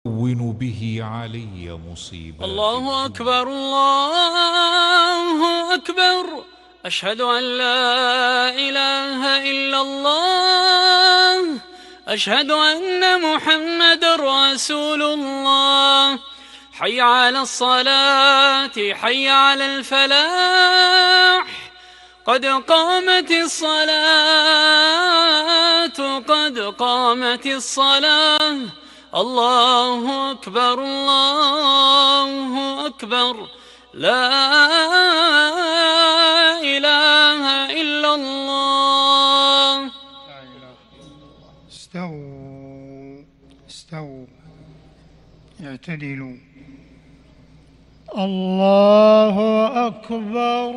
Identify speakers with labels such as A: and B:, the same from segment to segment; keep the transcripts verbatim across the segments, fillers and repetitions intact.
A: يهون به علي مصيبات.
B: الله أكبر الله أكبر، أشهد أن لا إله إلا الله، أشهد أن محمد رسول الله. حي على الصلاة، حي على الفلاح، قد قامت الصلاة، قد قامت الصلاة. الله أكبر الله أكبر، لا إله إلا الله.
C: استووا استووا اعتدلوا. الله أكبر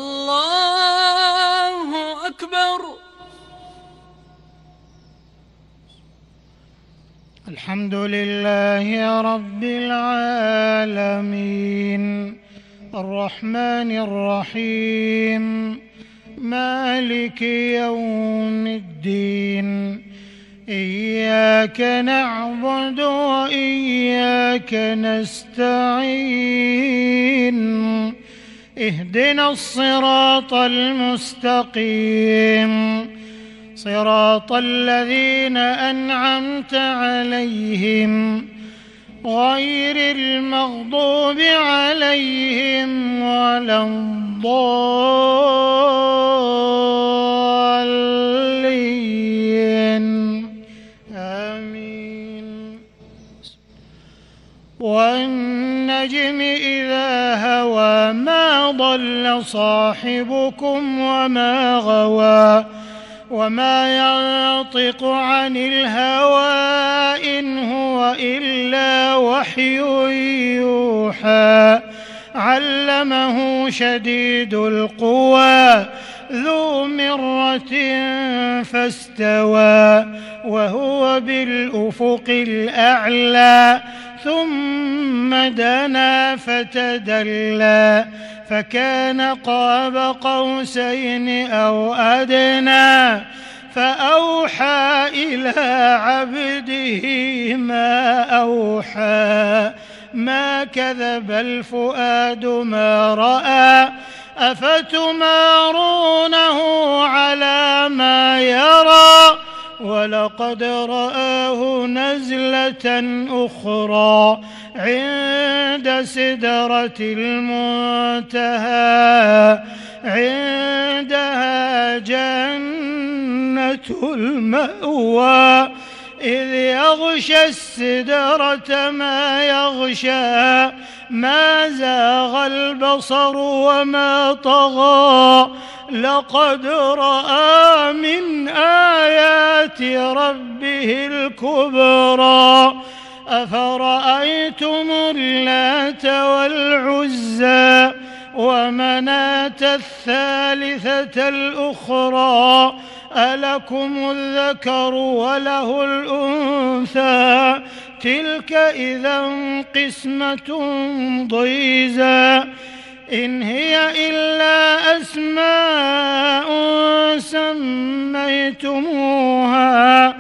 B: الله أكبر.
C: الحمد لله رب العالمين، الرحمن الرحيم، مالك يوم الدين. إياك نعبد وإياك نستعين، اهدنا الصراط المستقيم، صراط الذين أنعمت عليهم غير المغضوب عليهم ولا الضالين، آمين. والنجم إذا هوى ما ضل صاحبكم وما غوى، وما ينطق عن الهوى إن هو إلا وحي يوحى. علمه شديد القوى ذو مرة فاستوى، وهو بالأفق الأعلى. ثم دنا فتدلى، فكان قاب قوسين أو أدنى، فأوحى إلى عبده ما أوحى. ما كذب الفؤاد ما رأى، أفتمارونه على ما يرى، ولقد رآه نزلة أخرى عند سدرة المنتهى، عندها جنة المأوى. إذ يغشى السدرة ما يغشى، ما زاغ البصر وما طغى، لقد رأى من آيات ربه الكبرى. أفرأيتم اللات والعزى ومناة الثالثة الأخرى، ألكم الذكر وله الأنثى، تلك إذا قسمة ضيزى. إن هي إلا أسماء سميتموها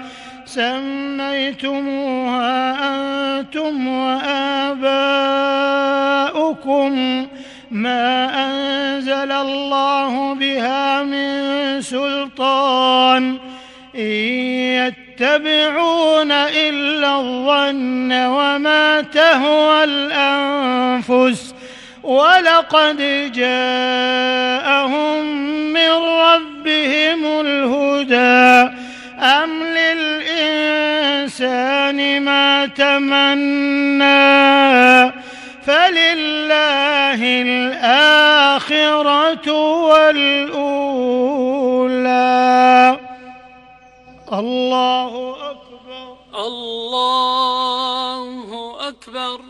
C: سميتموها أنتم وآباؤكم ما أنزل الله بها من سلطان، إن يتبعون إلا الظن وما تهوى الأنفس، ولقد جاءهم من ربهم الهدى. أم للإنسان ما تمنى، فلله الآخرة والأولى. الله أكبر
B: الله أكبر.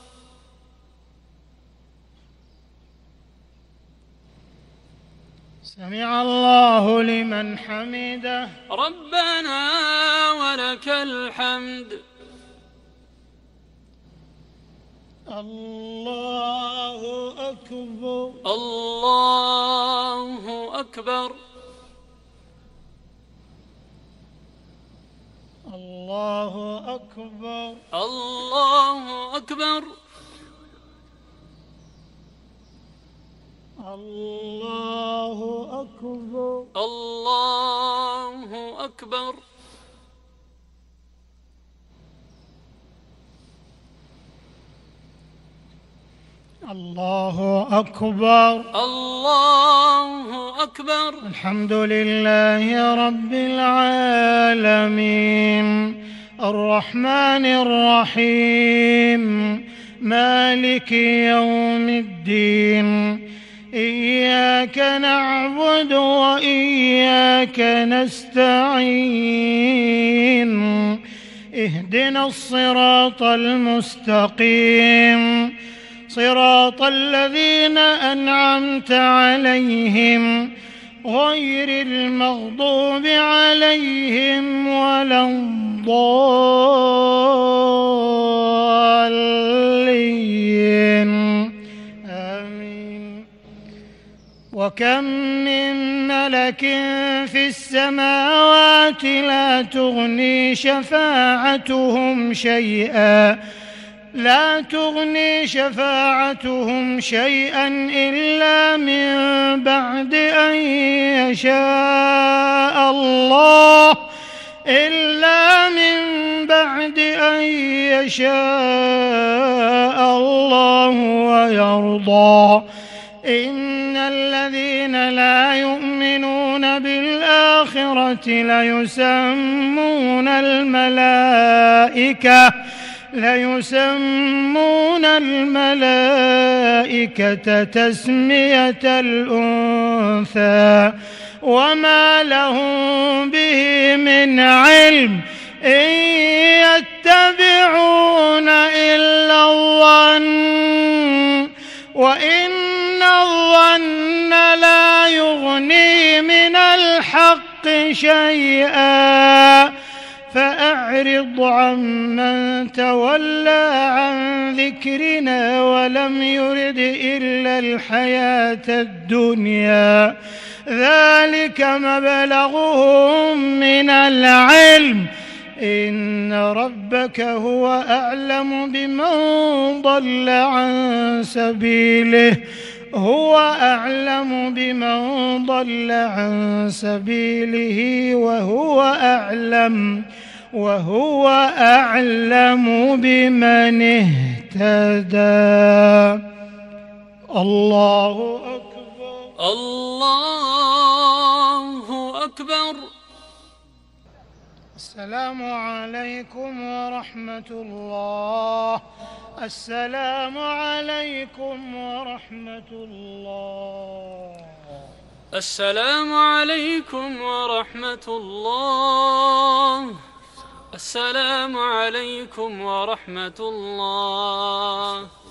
C: سمع الله لمن حمده.
B: ربنا ولك الحمد.
C: الله أكبر
B: الله أكبر.
C: الله أكبر. أكبر.
B: الله أكبر.
C: الله أكبر.
B: الله أكبر.
C: الله أكبر.
B: الله أكبر.
C: الحمد لله رب العالمين الرحمن الرحيم مالك يوم الدين إياك نعبد وإياك نستعين اهدنا الصراط المستقيم صراط الذين أنعمت عليهم غير المغضوب عليهم ولا الضالين آمين. وكم من ملك في السماوات لا تغني شفاعتهم شيئا لا تغني شفاعتهم شيئا إلا من بعد أن يشاء الله إلا من بعد أن يشاء الله ويرضى إن الذين لا يؤمنون بالآخرة ليسمون الملائكة ليسمون الملائكة تسمية الأنثى وما لهم به من علم إن يتبعون إلا الظن وإن الظن لا يغني من الحق شيئا فأعرض عمن تولى عن ذكرنا ولم يرد إلا الحياة الدنيا ذلك مبلغهم من العلم إن ربك هو أعلم بمن ضل عن سبيله هو أعلم بمن ضل عن سبيله وهو أعلم وهو أعلم بمن اهتدى. الله أكبر.
B: الله أكبر.
C: السلام عليكم ورحمة الله. السلام عليكم ورحمة الله.
B: السلام عليكم ورحمة الله. السلام عليكم ورحمة الله.